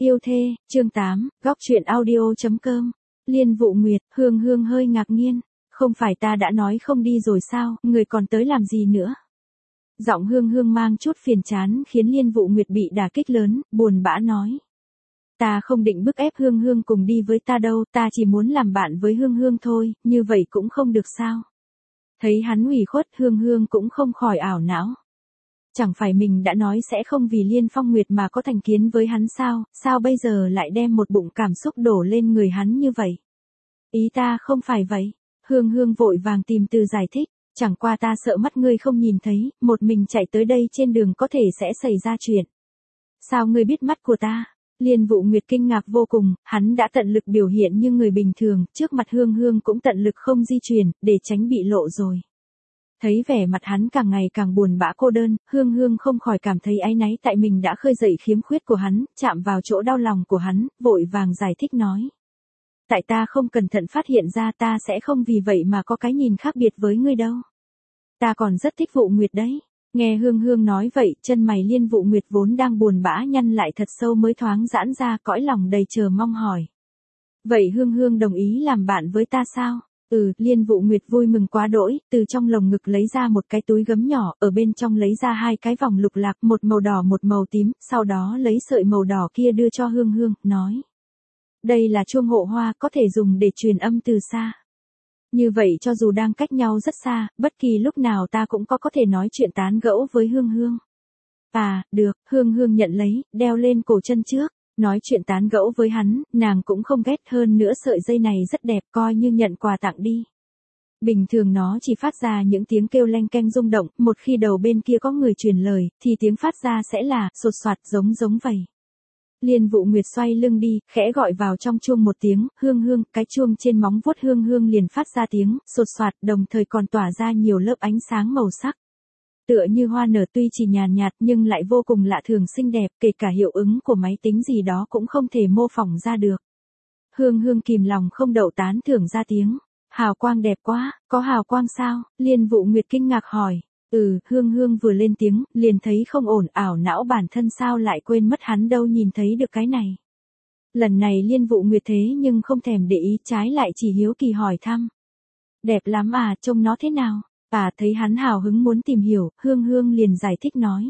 Yêu thê, chương 8, góc truyện audio.com. Liên Vụ Nguyệt, Hương Hương hơi ngạc nhiên. Không phải ta đã nói không đi rồi sao, người còn tới làm gì nữa? Giọng Hương Hương mang chút phiền chán khiến Liên Vụ Nguyệt bị đả kích lớn, buồn bã nói. Ta không định bức ép Hương Hương cùng đi với ta đâu, ta chỉ muốn làm bạn với Hương Hương thôi, như vậy cũng không được sao? Thấy hắn ủy khuất, Hương Hương cũng không khỏi ảo não. Chẳng phải mình đã nói sẽ không vì Liên Phong Nguyệt mà có thành kiến với hắn sao bây giờ lại đem một bụng cảm xúc đổ lên người hắn như vậy? Ý ta không phải vậy. Hương Hương vội vàng tìm từ giải thích, chẳng qua ta sợ mắt ngươi không nhìn thấy, một mình chạy tới đây trên đường có thể sẽ xảy ra chuyện. Sao ngươi biết mắt của ta? Liên Vụ Nguyệt kinh ngạc vô cùng, hắn đã tận lực biểu hiện như người bình thường, trước mặt Hương Hương cũng tận lực không di chuyển, để tránh bị lộ rồi. Thấy vẻ mặt hắn càng ngày càng buồn bã cô đơn, Hương Hương không khỏi cảm thấy áy náy tại mình đã khơi dậy khiếm khuyết của hắn, chạm vào chỗ đau lòng của hắn, vội vàng giải thích nói. Tại ta không cẩn thận phát hiện ra, ta sẽ không vì vậy mà có cái nhìn khác biệt với ngươi đâu. Ta còn rất thích Vụ Nguyệt đấy. Nghe Hương Hương nói vậy, chân mày Liên Vụ Nguyệt vốn đang buồn bã nhăn lại thật sâu mới thoáng giãn ra, cõi lòng đầy chờ mong hỏi. Vậy Hương Hương đồng ý làm bạn với ta sao? Liên Vụ Nguyệt vui mừng quá đỗi, từ trong lồng ngực lấy ra một cái túi gấm nhỏ, ở bên trong lấy ra hai cái vòng lục lạc, một màu đỏ một màu tím, sau đó lấy sợi màu đỏ kia đưa cho Hương Hương, nói. Đây là chuông hộ hoa, có thể dùng để truyền âm từ xa. Như vậy cho dù đang cách nhau rất xa, bất kỳ lúc nào ta cũng có thể nói chuyện tán gẫu với Hương Hương. À, được, Hương Hương nhận lấy, đeo lên cổ chân trước. Nói chuyện tán gẫu với hắn, nàng cũng không ghét, hơn nữa sợi dây này rất đẹp, coi như nhận quà tặng đi. Bình thường nó chỉ phát ra những tiếng kêu leng keng rung động, một khi đầu bên kia có người truyền lời, thì tiếng phát ra sẽ là sột soạt giống vậy. Liên Vụ Nguyệt xoay lưng đi, khẽ gọi vào trong chuông một tiếng, Hương Hương, cái chuông trên móng vuốt Hương Hương liền phát ra tiếng sột soạt, đồng thời còn tỏa ra nhiều lớp ánh sáng màu sắc. Tựa như hoa nở, tuy chỉ nhàn nhạt nhưng lại vô cùng lạ thường xinh đẹp, kể cả hiệu ứng của máy tính gì đó cũng không thể mô phỏng ra được. Hương Hương kìm lòng không đậu tán thưởng ra tiếng. Hào quang đẹp quá, có hào quang sao? Liên Vụ Nguyệt kinh ngạc hỏi. Hương Hương vừa lên tiếng, liền thấy không ổn, ảo não bản thân sao lại quên mất hắn đâu nhìn thấy được cái này. Lần này Liên Vụ Nguyệt thế nhưng không thèm để ý, trái lại chỉ hiếu kỳ hỏi thăm. Đẹp lắm à, trông nó thế nào? Thấy hắn hào hứng muốn tìm hiểu, Hương Hương liền giải thích nói.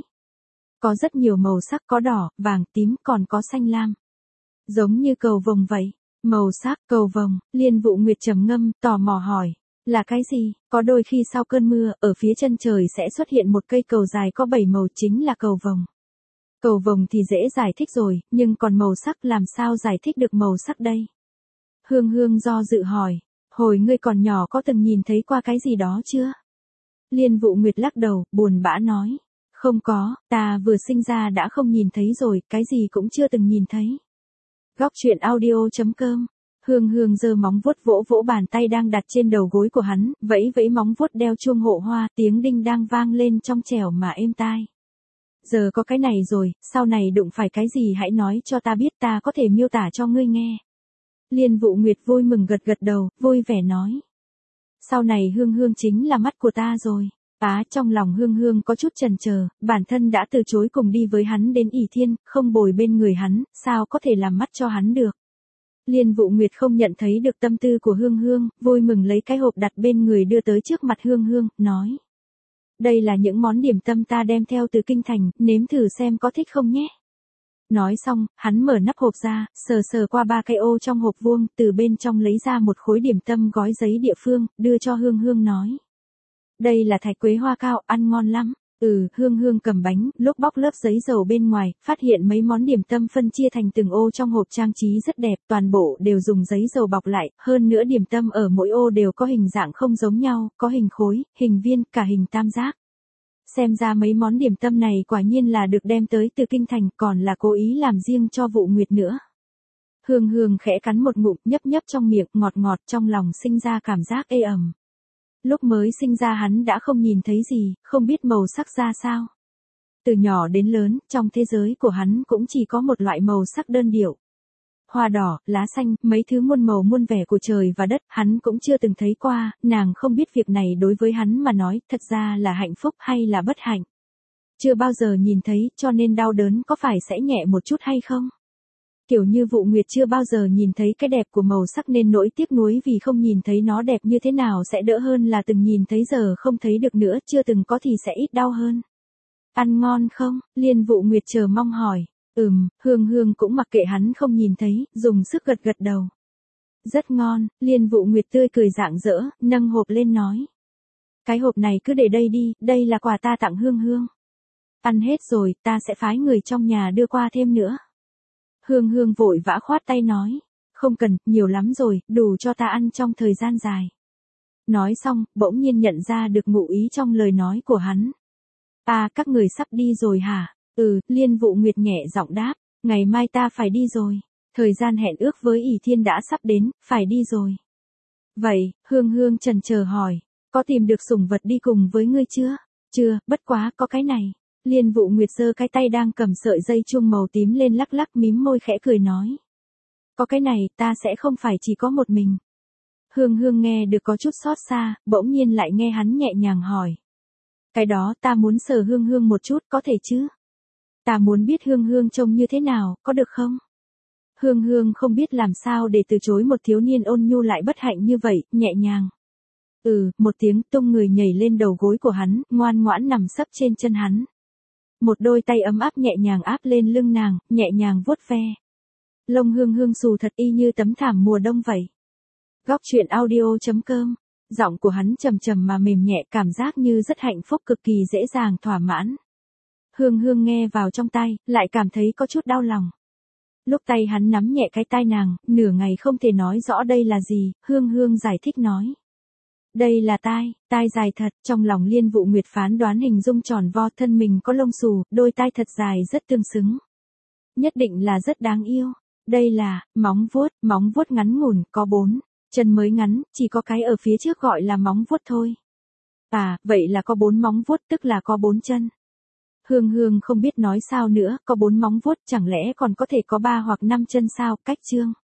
Có rất nhiều màu sắc, có đỏ, vàng, tím, còn có xanh lam. Giống như cầu vồng vậy. Màu sắc, cầu vồng, Liên Vụ Nguyệt trầm ngâm, tò mò hỏi. Là cái gì? Có đôi khi sau cơn mưa, ở phía chân trời sẽ xuất hiện một cây cầu dài có 7 màu, chính là cầu vồng. Cầu vồng thì dễ giải thích rồi, nhưng còn màu sắc làm sao giải thích được màu sắc đây? Hương Hương do dự hỏi. Hồi ngươi còn nhỏ có từng nhìn thấy qua cái gì đó chưa? Liên Vụ Nguyệt lắc đầu, buồn bã nói. Không có, ta vừa sinh ra đã không nhìn thấy rồi, cái gì cũng chưa từng nhìn thấy. Góc truyện audio.com. Hương Hương giơ móng vuốt vỗ vỗ bàn tay đang đặt trên đầu gối của hắn, vẫy vẫy móng vuốt đeo chuông hộ hoa, tiếng đinh đang vang lên trong trẻo mà êm tai. Giờ có cái này rồi, sau này đụng phải cái gì hãy nói cho ta biết, ta có thể miêu tả cho ngươi nghe. Liên Vụ Nguyệt vui mừng gật gật đầu, vui vẻ nói. Sau này Hương Hương chính là mắt của ta rồi. Trong lòng Hương Hương có chút chần chờ, bản thân đã từ chối cùng đi với hắn đến ỷ thiên, không bồi bên người hắn, sao có thể làm mắt cho hắn được. Liên Vụ Nguyệt không nhận thấy được tâm tư của Hương Hương, vui mừng lấy cái hộp đặt bên người đưa tới trước mặt Hương Hương, nói. Đây là những món điểm tâm ta đem theo từ kinh thành, nếm thử xem có thích không nhé. Nói xong, hắn mở nắp hộp ra, sờ qua 3 cái ô trong hộp vuông, từ bên trong lấy ra một khối điểm tâm gói giấy địa phương, đưa cho Hương Hương nói. Đây là thạch quế hoa cao, ăn ngon lắm. Hương Hương cầm bánh, lúc bóc lớp giấy dầu bên ngoài, phát hiện mấy món điểm tâm phân chia thành từng ô trong hộp trang trí rất đẹp, toàn bộ đều dùng giấy dầu bọc lại, hơn nữa điểm tâm ở mỗi ô đều có hình dạng không giống nhau, có hình khối, hình viên, cả hình tam giác. Xem ra mấy món điểm tâm này quả nhiên là được đem tới từ kinh thành, còn là cố ý làm riêng cho Vụ Nguyệt nữa. Hương Hương khẽ cắn một ngụm, nhấp nhấp trong miệng, ngọt ngọt, trong lòng sinh ra cảm giác ê ẩm. Lúc mới sinh ra hắn đã không nhìn thấy gì, không biết màu sắc ra sao. Từ nhỏ đến lớn, trong thế giới của hắn cũng chỉ có một loại màu sắc đơn điệu. Hoa đỏ, lá xanh, mấy thứ muôn màu muôn vẻ của trời và đất, hắn cũng chưa từng thấy qua, nàng không biết việc này đối với hắn mà nói, thật ra là hạnh phúc hay là bất hạnh. Chưa bao giờ nhìn thấy, cho nên đau đớn có phải sẽ nhẹ một chút hay không? Kiểu như Vụ Nguyệt chưa bao giờ nhìn thấy cái đẹp của màu sắc nên nỗi tiếc nuối vì không nhìn thấy nó đẹp như thế nào sẽ đỡ hơn là từng nhìn thấy giờ không thấy được nữa, chưa từng có thì sẽ ít đau hơn. Ăn ngon không? Liên Vụ Nguyệt chờ mong hỏi. Hương Hương cũng mặc kệ hắn không nhìn thấy, dùng sức gật gật đầu. Rất ngon, Liên Vụ Nguyệt tươi cười rạng rỡ, nâng hộp lên nói. Cái hộp này cứ để đây đi, đây là quà ta tặng Hương Hương. Ăn hết rồi, ta sẽ phái người trong nhà đưa qua thêm nữa. Hương Hương vội vã khoát tay nói. Không cần, nhiều lắm rồi, đủ cho ta ăn trong thời gian dài. Nói xong, bỗng nhiên nhận ra được ngụ ý trong lời nói của hắn. À, các người sắp đi rồi hả? Liên Vụ Nguyệt nhẹ giọng đáp. Ngày mai ta phải đi rồi. Thời gian hẹn ước với ỷ Thiên đã sắp đến, phải đi rồi. Vậy, Hương Hương chần chờ hỏi. Có tìm được sủng vật đi cùng với ngươi chưa? Chưa, bất quá có cái này. Liên Vụ Nguyệt giơ cái tay đang cầm sợi dây chuông màu tím lên lắc lắc mím môi khẽ cười nói. Có cái này, ta sẽ không phải chỉ có một mình. Hương Hương nghe được có chút xót xa, bỗng nhiên lại nghe hắn nhẹ nhàng hỏi. Cái đó ta muốn sờ Hương Hương một chút, có thể chứ? Ta muốn biết Hương Hương trông như thế nào, có được không? Hương Hương không biết làm sao để từ chối một thiếu niên ôn nhu lại bất hạnh như vậy, nhẹ nhàng. Một tiếng tung người nhảy lên đầu gối của hắn, ngoan ngoãn nằm sấp trên chân hắn. Một đôi tay ấm áp nhẹ nhàng áp lên lưng nàng, nhẹ nhàng vuốt ve. Lông Hương Hương xù thật y như tấm thảm mùa đông vậy. Góc truyện audio.com. Giọng của hắn trầm trầm mà mềm nhẹ, cảm giác như rất hạnh phúc, cực kỳ dễ dàng thỏa mãn. Hương Hương nghe vào trong tai, lại cảm thấy có chút đau lòng. Lúc tay hắn nắm nhẹ cái tai nàng, nửa ngày không thể nói rõ đây là gì, Hương Hương giải thích nói. Đây là tai dài thật, trong lòng Liên Vụ Nguyệt phán đoán hình dung tròn vo, thân mình có lông xù, đôi tai thật dài rất tương xứng. Nhất định là rất đáng yêu. Đây là, móng vuốt ngắn ngủn, có 4 chân mới ngắn, chỉ có cái ở phía trước gọi là móng vuốt thôi. À, vậy là có 4 móng vuốt, tức là có 4 chân. Hương Hương không biết nói sao nữa, có 4 móng vuốt, chẳng lẽ còn có thể có 3 hoặc 5 chân sao, cách chương.